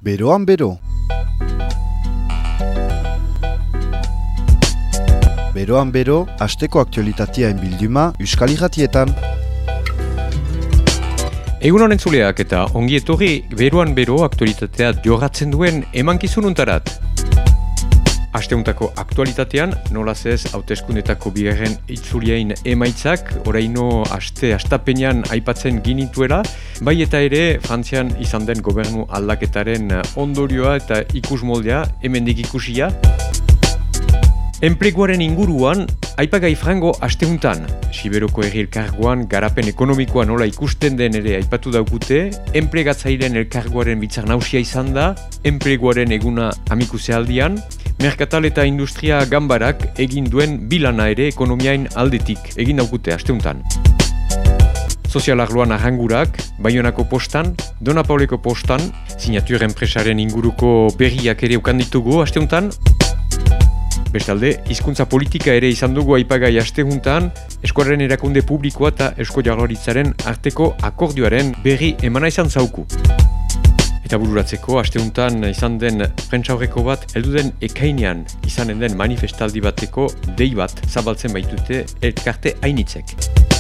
Beroan bero. Beroan bero, asteko aktualitatea bilduma Euskal Irratietan. Egun honen zuleak eta ongi etorri beroan bero aktualitatea jorratzen duen emankizun untarat. Asteuntako aktualitatean, nolaz ez hauteskundetako bigarren itzuliain emaitzak, oraino astapenean aipatzen ginituela, bai eta ere Frantzian izan den gobernu aldaketaren ondorioa eta ikusmoldea hemendik ikusia. Enpleguaren inguruan, aipagai frango asteuntan. Siberoko herri elkargoan garapen ekonomikoa nola ikusten den ere aipatu daukute, enplegatzaileen elkargoaren bitzar nausia izan da, enpleguaren eguna amikusealdian, merkatal eta industria ganbarak egin duen bilana ere ekonomiain aldetik egin daukute asteuntan. Sozialarloan arrangurak, Baionako postan, Dona Pauleko postan, Signature enpresaren inguruko berriak ere ukanditugu asteuntan. Bestalde, hizkuntza politika ere izan dugu aipagai astehuntan, Eskuarren erakunde publikoa eta Eusko Jaurlaritzaren arteko akordioaren berri emana izan zauku. Eta bururatzeko, astehuntan izan den prentsaurreko bat, heldu den ekainean izanen den manifestaldi bateko dei bat zabaltzen baitute elkarte hainitzek.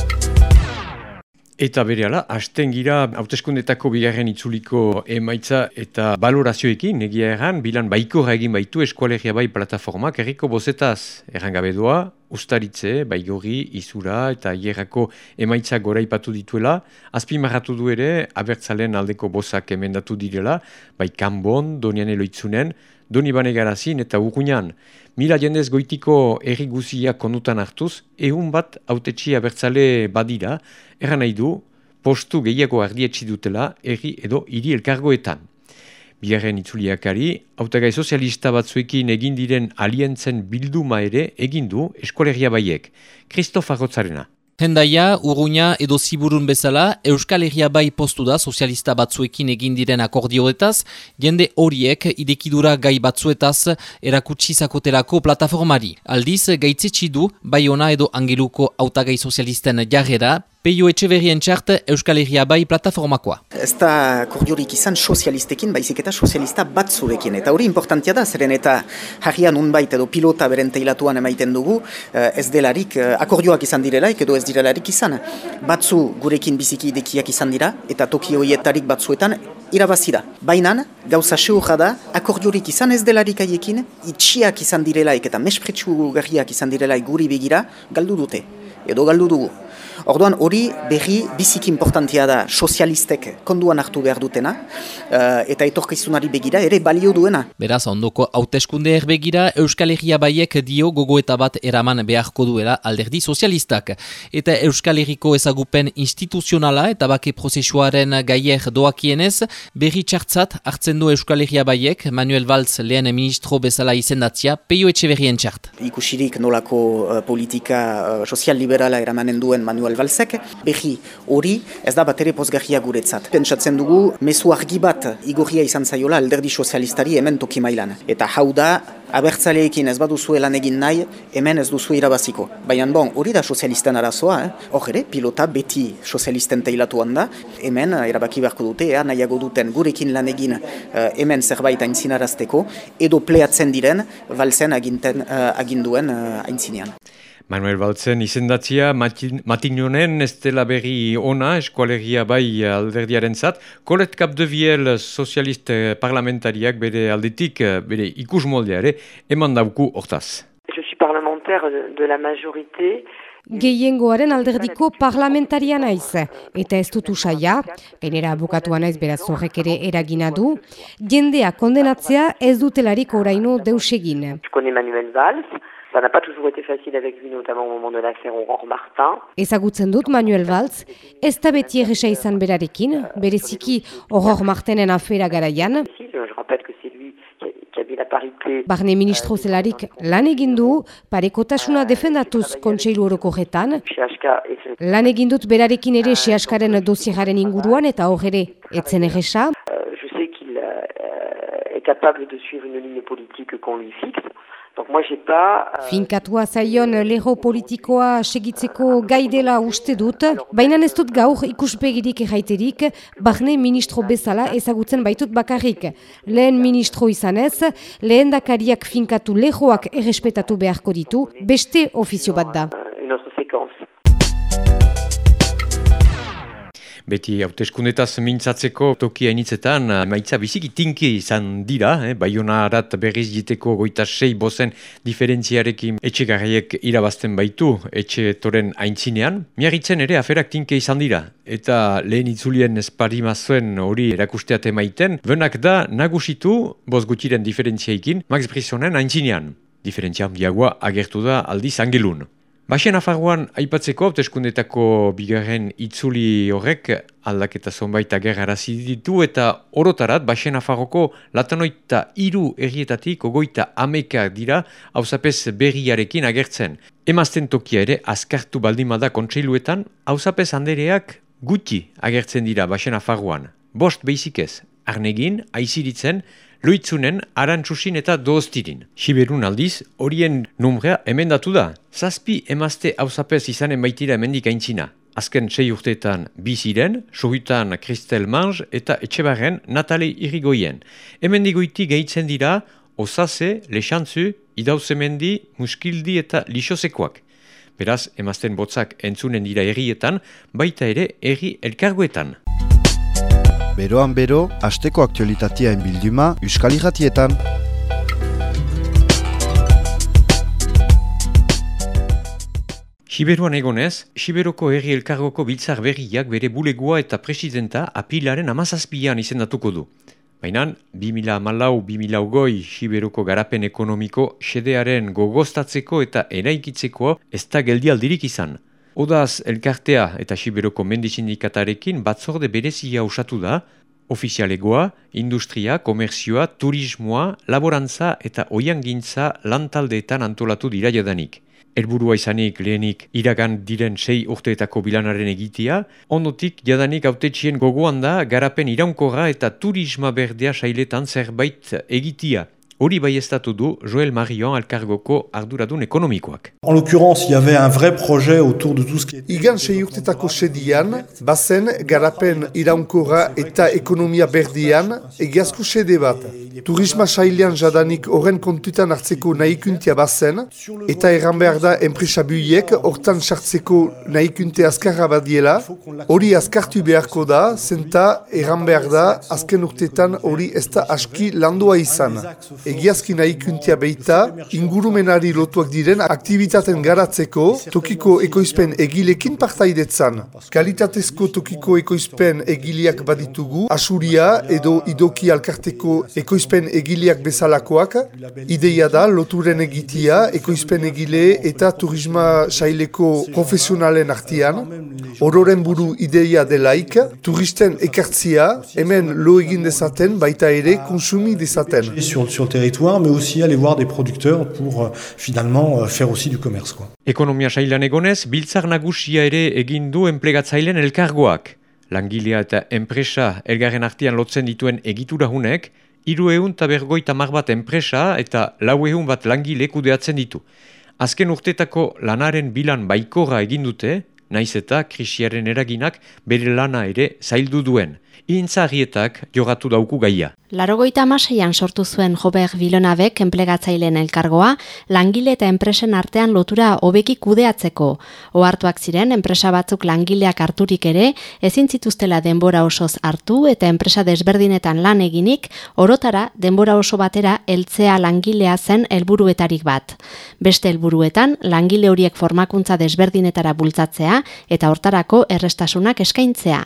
Eta berehala, hasten gira hauteskundetako bigarren itzuliko emaitza eta balorazioekin, egia erran, bilan baikorra egin baitu Eskualegia bai plataformak, herriko bozetaz errangabedoa, Uztaritze, Baigorri, Izura eta Hierrako emaitza goraipatu dituela, azpimarratu du ere, abertzalen aldeko bozak emendatu direla, bai Kanbon, Doniane Loitzunen, Donibane Garazin eta Urruñan. 1000 jendez goitiko herri guziak konutan hartuz, 100 bat hautetsi abertzale badira, erran nahi du, postu gehiago ardietsi dutela herri edo hiri elkargoetan. Bigarren itzuliakari, hautagai sozialista batzuekin egin diren alientzen bilduma ere egin du Eskualegia baiek. Kristof Arrotzarena. Hendaia, Urruña edo Ziburun bezala, Euskal Herria bai postu da sozialista batzuekin egin diren akordioetaz, jende horiek idekidura gai batzuetaz erakutsi zakotelako plataformari. Aldiz, gaitzetsi du Baiona edo Angeluko hautagai sozialisten jarrera, Peio Etxeberrien txart Euskal Herria bai plataformakoa. Ez da akordiorik izan sozialistekin, baizik eta sozialista batzuekin. Eta hori importantia da, zeren eta jarrian unbait edo pilota beren teilatuan emaiten dugu, ez delarik akordioak izan direlaik edo ez direlarik izan. Batzu gurekin biziki idekiak izan dira, eta toki horietarik batzuetan irabazi da. Baina, gauza seurra da, akordiorik izan ez delarik haiekin, itxiak izan direlaik eta mespretsu garriak izan direlaik guri begira, galdu dute, edo galdu dugu. Orduan hori berri biziki importantia da sozialistek konduan hartu behar dutena eta etorkizunari begira ere balio duena. Beraz, ondoko hauteskunde erbegira Euskal Herria baiek dio gogoeta bat eraman beharko duela alderdi sozialistak. Eta Euskal Herriko ezagupen instituzionala eta bake prozesuaren gaier doakienez, berri txartzat hartzen du Euskal Herria baiek Manuel Valls lehen ministro bezala izendatzia Peio Etxeberrien txart. Ikusirik nolako politika sozial-liberala eramanen duen Manuel Valsek, berri hori ez da bat ere pozgarria guretzat. Pentsatzen dugu, mezu argi bat igorria izan zaiola alderdi sozialistari hemen toki mailan. Eta hau da, abertzaleekin ez baduzue lan egin nahi, hemen ez duzu irabaziko. Baina hori da sozialisten arazoa, hor ere, pilota beti sozialisten teilatuan da, hemen erabaki beharko dute, nahiago duten gurekin lan egin hemen zerbait aintzinarazteko, edo pleatzen diren, Valsen aginduen aintzinean. Manuel Valtzen izendatzia Matignonen ez dela berri ona Eskualegia bai alderdiaren zat. Colette Capdevielle sozialist parlamentariak bere aldetik, bere ikusmoldea ere, eman dauku hortaz. Je suis parlementaire de la majorité. Gehiengoaren alderdiko parlamentaria naiz, eta ez dut usaia, gainera abokatua naiz beraz horrek ere eragina du, jendea kondenatzea ez dutelarik oraino deus egin. Je connais Manuel Valls. Ça n'a pas toujours été facile avec lui, notamment au moment de l'affaire Aurore Martin. Ezagutzen dut Manuel Valls, ez da beti erresa izan berarekin, bereziki Aurore Martinen afera garaian. Je rappelle que c'est lui qui avait la parité. Barne ministro zelarik lan egin du, parekotasuna defendatuz kontseilu orokorretan. Lan egin dut berarekin ere Seaskaren dosieraren inguruan eta hor ere etzen erresa. Je sais qu'il est capable de suivre une ligne politique qu'on lui fixe. Donc moi j'ai pas... Finkatua zaion lerro politikoa segitzeko gai dela uste dut, baina ez dut gaur ikuspegirik erraiterik, barne ministro bezala ezagutzen baitut bakarrik. Lehen ministro izanez, lehendakariak finkatu lerroak errespetatu beharko ditu, beste ofizio bat da. Une autre séquence. Beti hauteskundetaz mintzatzeko tokia initzetan, maitza biziki tinki izan dira, Baionarat berriz jiteko 26% diferentziarekin etxegarriek irabazten baitu etxe-toren aintzinean. Miarritzen ere aferak tinke izan dira, eta lehen itzulien esparimazuen hori erakusteat emaiten, benak da nagusitu bost gutiren diferentziaikin Max Brissonen aintzinean. Diferentzia handiagoa agertu da aldiz Angelun. Baxen Nafarroan aipatzeko hauteskundetako bigarren itzuli horrek aldaketa zonbait agerrarazi ditu eta orotarat Baxen Nafarroko 53 herrietatik 30 dira auzapez berriarekin agertzen. Emazten tokia ere azkartu baldimada kontseiluetan auzapez andereak gutxi agertzen dira Baxen Nafarroan. 5 beizik ez, Arnegin, Aiziritzen, Loitzunen, Arantxusin eta Dooztirin. Siberun aldiz, horien numrea emendatu da. 7 emazte auzapez izanen baitira emendik aintzina. Azken 6 urteetan 2 ziren, Sohutan Kristel Mange eta Etxebarren Natale Irigoyen. Emendigoiti gehitzen dira Osase, Lexantzu, Idauzemendi, Muskildi eta Lixosekoak. Beraz, emazten botzak entzunen dira herrietan, baita ere herri elkargoetan. Beroan bero, asteko aktualitateaen bilduma Euskal Irratietan. Siberuan egonez, Siberoko herri elkargoko biltzar berriak bere bulegoa eta presidenta apilaren 17an izendatuko du. Baina, 2014-2020 Siberoko garapen ekonomiko xedearen gogoztatzeko eta eraikitzeko ez da geldialdirik izan. Odaz elkartea eta Siberoko mendisindikatarekin batzorde berezia osatu da, ofizialegoa, industria, komerzioa, turismoa, laborantza eta oiangintza lantaldeetan antolatu dira jadanik. Helburua izanik lehenik iragan diren 6 urteetako bilanaren egitea, ondotik jadanik hautetxien gogoan da garapen iraunkorra eta turisma berdea sailetan zerbait egitea. Hori baiestatu du Joël Marion elkargoko arduradun ekonomikoak. En l'occurrence, il y avait un vrai projet autour de tout ce qui était... Igan 6 urtetako sedian, bazen garapen iraunkorra eta ekonomia berdian egiazko sede bat. Turisma sailean jadanik horren kontutan hartzeko nahikuntia bazen, eta erran behar da enpresa buiek hortan sartzeko nahikunte azkarra badiela, hori azkartu beharko da, zenta erran behar da azken urtetan hori ez da aski landua izan. Egiazki nahikuntia beita, ingurumenari lotuak diren aktivitaten garatzeko tokiko ekoizpen egilekin partaidetzan. Kalitatezko tokiko ekoizpen egileak baditugu, Asuria edo Idoki alkarteko ekoizpen egileak bezalakoak, ideia da loturen egitia ekoizpen egile eta turisma saileko profesionalen artian, ororen buru ideia delaik, turisten ekartzia, hemen lo egin dezaten baita ere konsumi dezaten. Sur territoire, mais aussi aller voir des producteurs pour finalement faire aussi du commerce, quoi. Ekonomia sailan egonez, biltzar nagusia ere egin du enplegatzaileen elkargoak. Langilea eta enpresa elgarren artean lotzen dituen egitura hunek, 350 bat enpresa eta 400 bat langile kudeatzen ditu. Azken urtetako lanaren bilan baikorra egin dute, naiz eta krisiaren eraginak bere lana ere zaildu duen. Intzarrietak jogatu dauku gaia. 86an sortu zuen Robert Villenavek enplegatzaileen elkargoa, langile eta enpresen artean lotura hobeki kudeatzeko. Ohartuak ziren, enpresa batzuk langileak harturik ere, ezin zituztela denbora osoz hartu eta enpresa desberdinetan lan eginik, orotara denbora oso batera heltzea langilea zen helburuetarik bat. Beste helburuetan, langile horiek formakuntza desberdinetara bultzatzea eta hortarako errestasunak eskaintzea.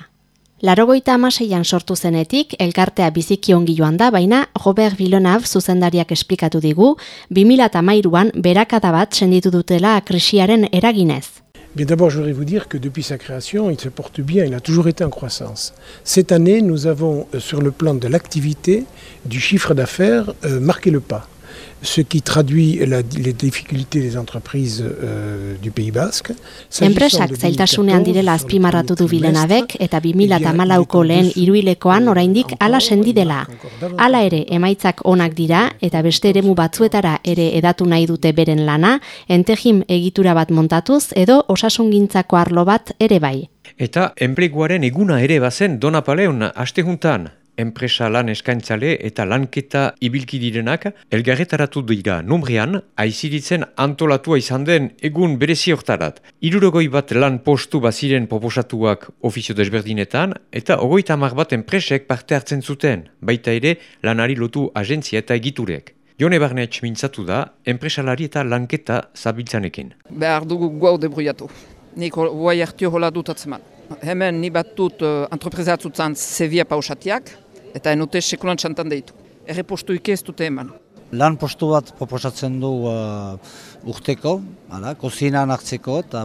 86an sortu zenetik, elkartea biziki ongi joan da, baina Robert Villeneuve zuzendariak esplikatu digu, 2013an berakada bat senditu dutela krisiaren eraginez. Bien, d'abord, je voudrais vous dire que depuis sa création, il se porte bien, il a toujours été en croissance. Cette année, nous avons, sur le plan de l'activité, du chiffre d'affaires, marqué le pas. ce qui traduit les difficultés des entreprises du Pays Basque. Enpresak zailtasunean direla azpimarratu du Vilenavek eta 2014ko lehen hiruhilekoan oraindik hala sendi dela. Hala ere, emaitzak onak dira eta beste eremu batzuetara ere edatu nahi dute beren lana, entejim egitura bat montatuz edo osasungintzako arlo bat ere bai. Eta enpleguaren eguna ere bazen Donapaleon astejuntan. Enpresa lan eskaintzale eta lanketa ibilki direnak elgarretaratu dira Numbrian, aiziritzen antolatua izan den egun berezi hortarat. 61 lan postu baziren proposatuak ofizio desberdinetan eta 30 bat enpresek parte hartzen zuten, baita ere lanari lotu agentzia eta egiturek. Jone Barnetx mintzatu da, enpresalari eta lanketa zabiltzanekin. Behar dugu guau debruiatu. Nik guai hartio hola dut atzeman. Hemen ni bat dut entreprizatzutzan Sevilla pausatiak, eta enote sekulan txantan deitu. Errepostuik ez dute eman. Lan postu bat proposatzen du urteko, kozinan hartzeko, eta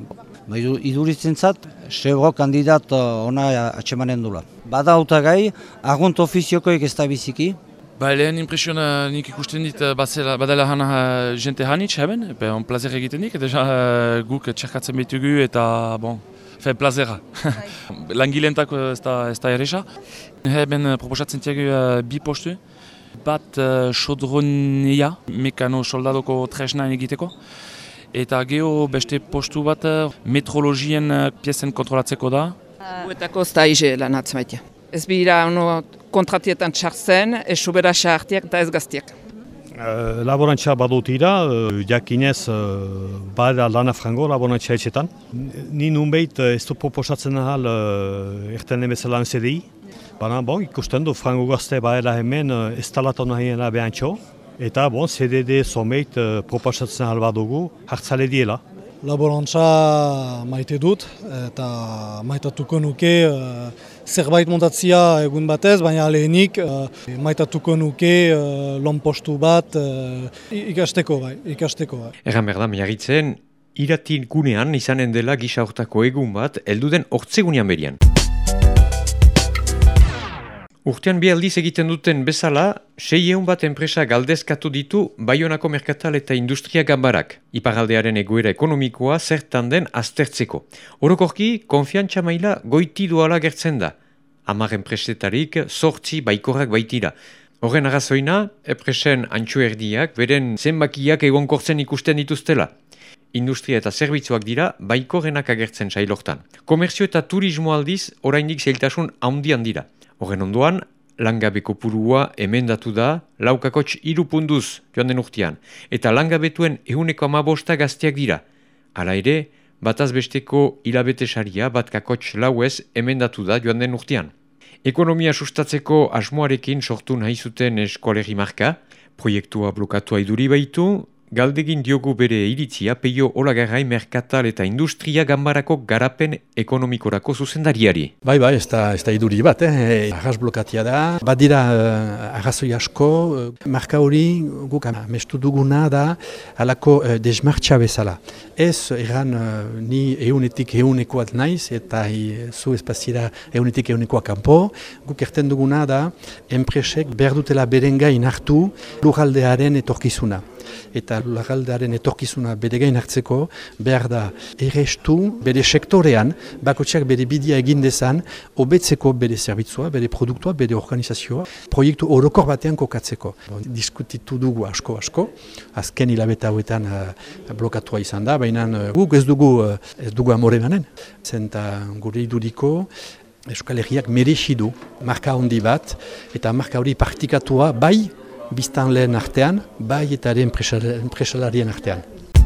iduritzen zat, Chevro kandidat ona atxemanen dula. Bada hautagai, argunt ofiziokoik ez da biziki. Lehen impresiona nik ikusten dit badala hana jente hanitz haben, on plazer egiten dik, eta guk txerkatzen behitugu eta plazera. Langilentako ez da erresa. Heben proposatzen tiagu 2 postu. Bat sodronia, mekano soldadoko tresna egiteko. Eta geho beste postu bat metrologien piezen kontrolatzeko da. Guetako ez da ize lan atzmaitia. Ez bira kontratietan txartzen, ez sobera xartiak eta ez gaztiak. Laborantza badutira, jakinez bada lana frango laborantza etxetan. Ni nunbeit ez du proposatzen ahal ertenen bezala CDI. Baina ikusten du frango gazte badela hemen ez talatu nahiena behantxo. Eta CDD someit proposatzen ahal badugu hartzale diela. Laborantza maite dut eta maitatuko nuke zerbait montatzia egun batez, baina lehenik maitatuko nuke lanpostu bat ikasteko bai. Egan behar da, miagitzen, iratin gunean izanen dela gisa hortako egun bat, elduden hortzegunean berian. Urtean bi aldiz egiten duten bezala, 600 bat enpresa galdezkatu ditu Baionako Merkatal eta Industria Ganbarak, iparaldearen egoera ekonomikoa zertan den aztertzeko. Orokorki, konfiantza maila goiti doala gertzen da. 10 enpresetarik 8 baikorrak baitira. Horren arrazoina, enpresen antxoerdiak beren zenbakiak egonkortzen ikusten dituztela. Industria eta zerbitzuak dira baikorrenak agertzen sailortan. Komerzio eta turismo aldiz oraindik zailtasun handian dira. Horren ondoan, langabe kopurua emendatu da 4,3 punduz joan den urtean, eta langabetuen 115 gazteak dira. Hala ere, bataz besteko hilabete saria 4,4 emendatu da joan den urtean. Ekonomia sustatzeko asmoarekin sortu nahi zuten eskolegi marka, proiektua blokatua iduri baitu, galdegin diogu bere iritzia Peio Olagarrai Merkatal eta Industria Ganbarako garapen ekonomikorako zuzendariari. Bai, ez da iduri bat, arras blokatia da. Badira arrazoi asko, marka hori guk amestu duguna da halako desmartxa bezala. Ez erran ni eunetik eunekoat naiz eta zu espazira eunetik eunekoak kanpo. Guk erten duguna da enpresek behar dutela beren gain hartu lurraldearen etorkizuna. Eta lurraldearen etorkizuna bere gain hartzeko behar da errestu bere sektorean, bakotxak bere bidia egin dezan, hobetzeko bere zerbitzua, bere produktua, bere organizazioa, proiektu orokor batean kokatzeko. Diskutitu dugu asko, azken hilabete hauetan blokatua izan da, baina guk ez dugu amore manen. Zenta gure iduriko Euskal Herriak merexidu marka handi bat, eta marka hori partikatua bai biztanleen artean, bai eta enpresalarien artean.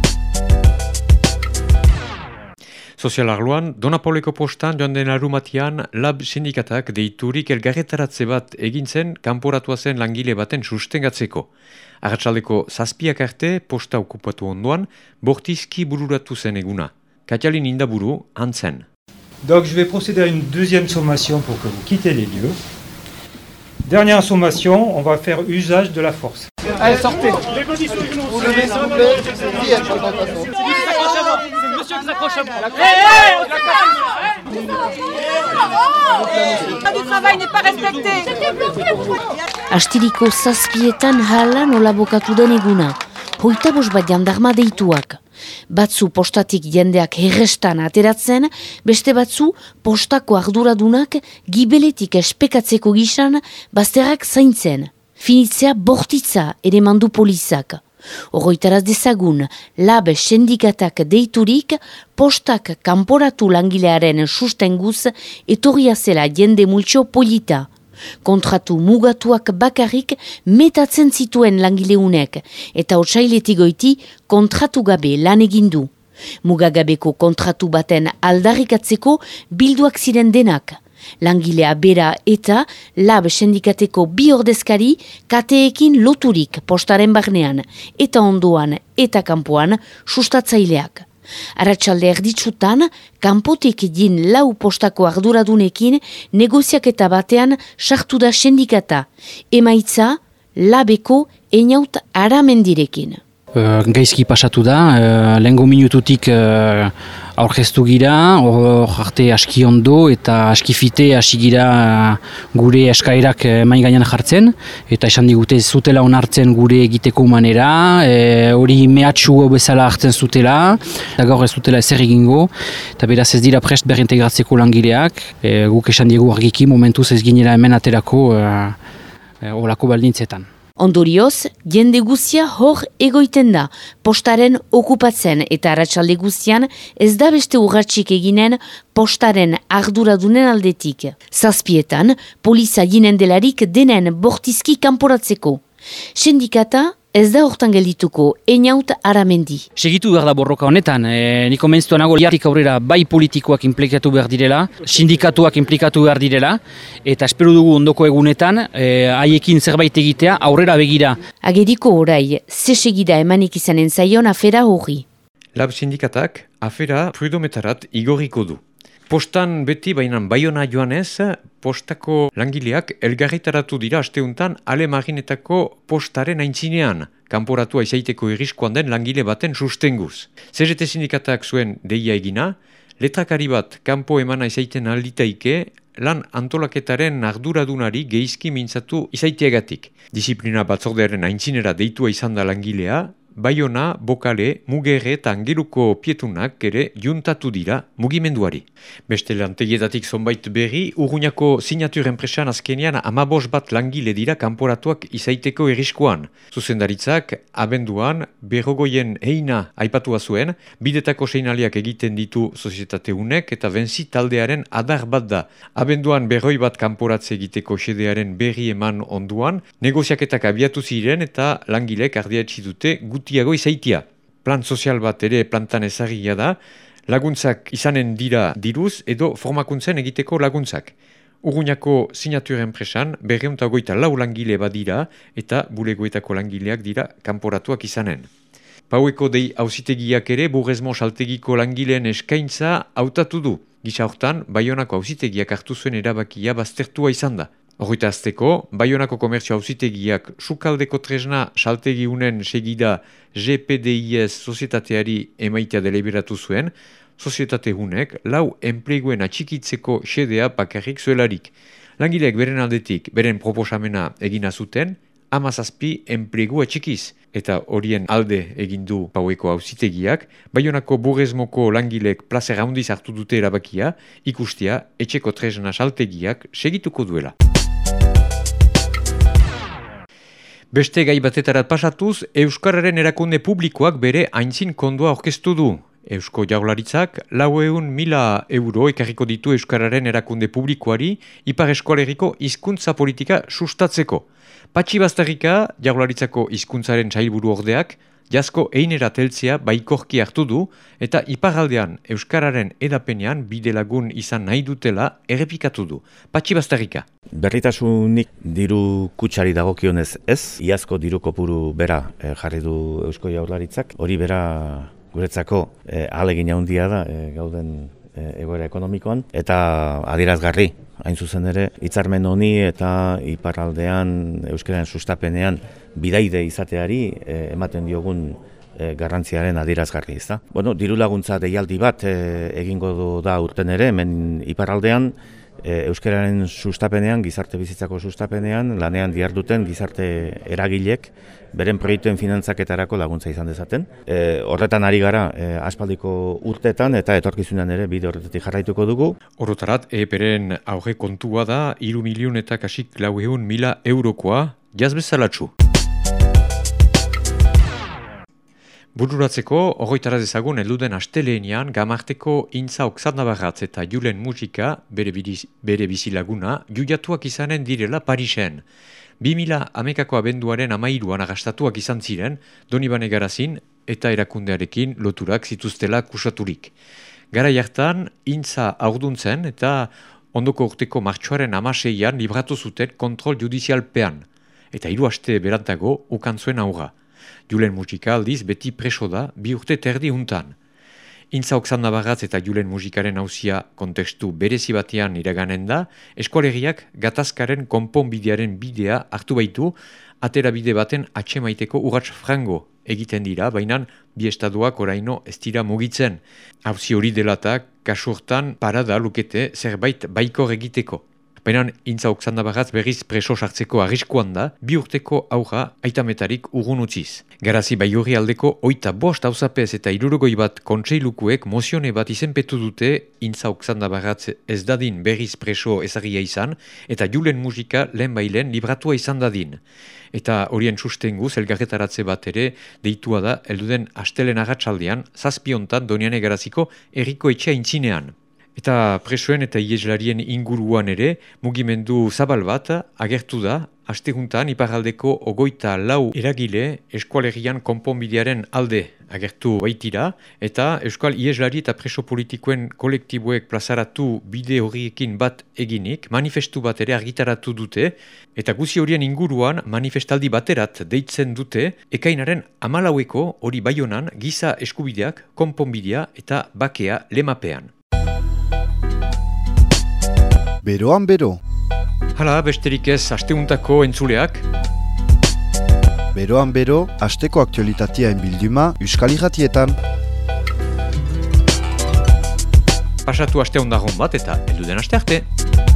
Sozial arloan, Donapoleko postan joan den arumatian lab sindikatak deiturik elgarretaratze bat egintzen kanporatua zen langile baten sustengatzeko. Arratsaldeko 7 arte posta okupatu ondoan, bortizki bururatu zen eguna. Katialin Indaburu, Hantzen. Donc je vais procéder à une deuxième sommation pour que vous quittez les lieux. Dernière sommation, on va faire usage de la force. Allez, sortez. Vous levez s'il vous plaît. C'est monsieur qui s'accroche à moi. Astiriko 7 hala nola bokatu den eguna. 25 bat jandarma deituak. Batzu postatik jendeak herrestan ateratzen, beste batzu postako arduradunak gibeletik espekatzeko gisan bazterrak zaintzen. Finitzea bortitza ere mandu polizak. Oroitaraz dezagun, lab sendikatak deiturik, postak kanporatu langilearen sustenguz etorria zela jende multxo polita. Kontratu mugatuak bakarrik metatzen zituen langileunek eta otsailetik goiti kontratu gabe lan egindu. Mugagabeko kontratu baten aldarrikatzeko bilduak ziren denak. Langilea bera eta lab sendikateko 2 ordezkari kateekin loturik postaren barnean eta ondoan eta kanpoan sustatzaileak. Arratsalde erditsutan, kanpotik egin 4 postako arduradunekin negoziaketa batean sartu da sendikata. Emaitza, labeko Einaut Aramendirekin. Gaizki pasatu da, lehengo minututik aurkeztu gira, hor arte aski ondo eta aski fite hasi gira gure eskaerak main gainean jartzen, eta esan digute zutela onartzen gure egiteko manera, hori mehatxu bezala hartzen zutela, eta gaur ez zutela ezer egingo, eta beraz ez dira prest berintegratzeko langileak, guk esan diegu argiki momentuz ez ginela hemen aterako olako baldintzetan. Ondorioz, jende guzia hor egoiten da, postaren okupatzen eta arratsalde guztian ez da beste urratsik eginen postaren arduradunen aldetik. 7 poliza jinen delarik denen bortizki kanporatzeko. Sindikata ez da hortan geldituko, Einaut Aramendi. Segitu behar da borroka honetan, niko menzitu nago liatik aurrera bai politikoak implikatu behar direla, sindikatuak implikatu behar direla, eta espero dugu ondoko egunetan, haiekin zerbait egitea aurrera begira. Ageriko orai, ze segida emanik izanen zaion afera hori. Lab sindikatak afera prudometarat igorriko du. Postan beti bainan Baiona joanez, postako langileak elgarritaratu dira asteuntan Alemaginetako postaren aintzinean, kanporatua izaiteko irriskoan den langile baten sustenguz. CGT sindikatak zuen deia egina, letrakari bat kanpo emana izaiten alditaike, lan antolaketaren arduradunari geizki mintzatu izaiteagatik. Disiplina batzordearen aintzinera deitua izan da langilea, Baiona, Bokale, Mugerre eta Angeluko pietunak ere juntatu dira mugimenduari. Beste lantegietatik zonbait berri, Urruñako Signature enpresan azkenean 15 bat langile dira kanporatuak izaiteko irriskoan. Zuzendaritzak, abenduan, berrogoien heina aipatua zuen, bidetako seinaleak egiten ditu sozietate unek eta benzi taldearen adar bat da. Abenduan berroi bat kanporatze egiteko xedearen berri eman onduan, negoziaketak abiatu ziren eta langilek ardiatzi dute gutiago izaitia. Plan sozial bat ere plantan ezagia da, laguntzak izanen dira diruz edo formakuntzen egiteko laguntzak. Urruñako Signature enpresan 224 langile badira eta bulegoetako langileak dira kanporatuak izanen. Paueko dei auzitegiak ere Burgezmo saltegiko langileen eskaintza hautatu du. Gisa hortan, Baionako auzitegiak hartu zuen erabakia baztertua izan da. Horita azteko, Baionako komertzio auzitegiak sukaldeko tresna saltegi unen segida GPDIS sozietateari emaitea deliberatu zuen, sozietate hunek 4 enpleguen atxikitzeko xedea bakarrik zuelarik. Langileek beren aldetik, beren proposamena egina zuten, 17 enplegu atxikiz. Eta horien alde egindu Paueko auzitegiak, Baionako Burgezmoko langilek plazer handiz hartu dute erabakia, ikustea etxeko tresna saltegiak segituko duela. Beste gai batetarat pasatuz, Euskararen erakunde publikoak bere aintzin kondoa aurkeztu du. Eusko Jaurlaritzak 400.000 euro ekarriko ditu Euskararen erakunde publikoari Ipar Eskoaleriko hizkuntza politika sustatzeko. Patxi Baztarrika, Jaurlaritzako hizkuntzaren sailburu ordeak, jasko einera teltzea baikorki hartu du eta iparraldean Euskararen edapenean bidelagun izan nahi dutela errepikatu du. Patxi Baztarrika. Berritasunik diru kutsari dagokionez ez, iazko diru kopuru bera jarri du Eusko Jaurlaritzak, hori bera guretzako ahalegin handia da gauden egoera ekonomikoan, eta adierazgarri, hain zuzen ere, hitzarmen honi eta iparraldean euskararen sustapenean bidaide izateari ematen diogun garrantziaren adierazgarri, ezta? Bueno, diru laguntza deialdi bat egingo da urten ere, hemen iparraldean, euskararen sustapenean, gizarte bizitzako sustapenean, lanean diharduten gizarte eragilek beren proiektuen finantzaketarako laguntza izan dezaten. Horretan ari gara aspaldiko urteetan eta etorkizunean ere bide horretatik jarraituko dugu. Orotarat, EPren aurre kontua da 3.400.000 eurokoa, jaz bezalatxu. Bururatzeko, horretara dezagun elduden asteleenian Gamarteko Intza Oksanabarratz eta Julen Musika, bere bizilaguna, juiatuak izanen direla Parisen. 2000 abenduaren 13an agastatuak izan ziren, Donibane Garazin eta erakundearekin loturak zituztela kusaturik. Garai hartan, Intza aurduntzen eta ondoko urteko martxoaren 16an libratu zuten kontrol judizialpean, eta 3 aste berantago ukantzuen aurra. Julen Musika aldiz beti preso da 2 urte terdi untan. Intza Oksanabarratz eta Julen Musikaren auzia kontestu berezi batean iraganen da, eskolegiak gatazkaren konponbidearen bidea hartu baitu, atera bide baten atsemaiteko urrats frango egiten dira, baina bi estaduak oraino ez dira mugitzen. Auzi hori delatak kasu hortan parada lukete zerbait baikor egiteko. Baina Intza Oksanabarratz berriz preso sartzeko arriskuan da, 2 urteko aurra aitametarik urrun utziz. Garazi Baiorri aldeko 25 auzapez eta 61 bat kontseilukuek mozione bat izenpetu dute Intza Oksanabarratz ez dadin berriz preso ezagia izan eta Julen Musika lehenbailen libratua izan dadin. Eta horien sustenguz elgarretaratze bat ere deitua da helduden astelen arratsaldean 7 hontan Doniane Garaziko herriko etxea intzinean. Eta presoen eta ieslarien inguruan ere mugimendu zabal bat agertu da, astehuntan iparraldeko 24 eragile eskualerian konponbidearen alde agertu baitira, eta euskal ieslari eta preso politikoen kolektiboek plazaratu bide horiekin bat eginik, manifestu bat ere argitaratu dute, eta guzi horien inguruan manifestaldi baterat deitzen dute, ekainaren 14ko hori Baionan giza eskubideak, konponbidea eta bakea lemapean. Beroan bero. Hala, besterik ez asteuntako entzuleak. Beroan bero, asteko aktualitateaen bilduma Euskal Irratietan. Pasatu aste ondagon bat eta elduden aste arte.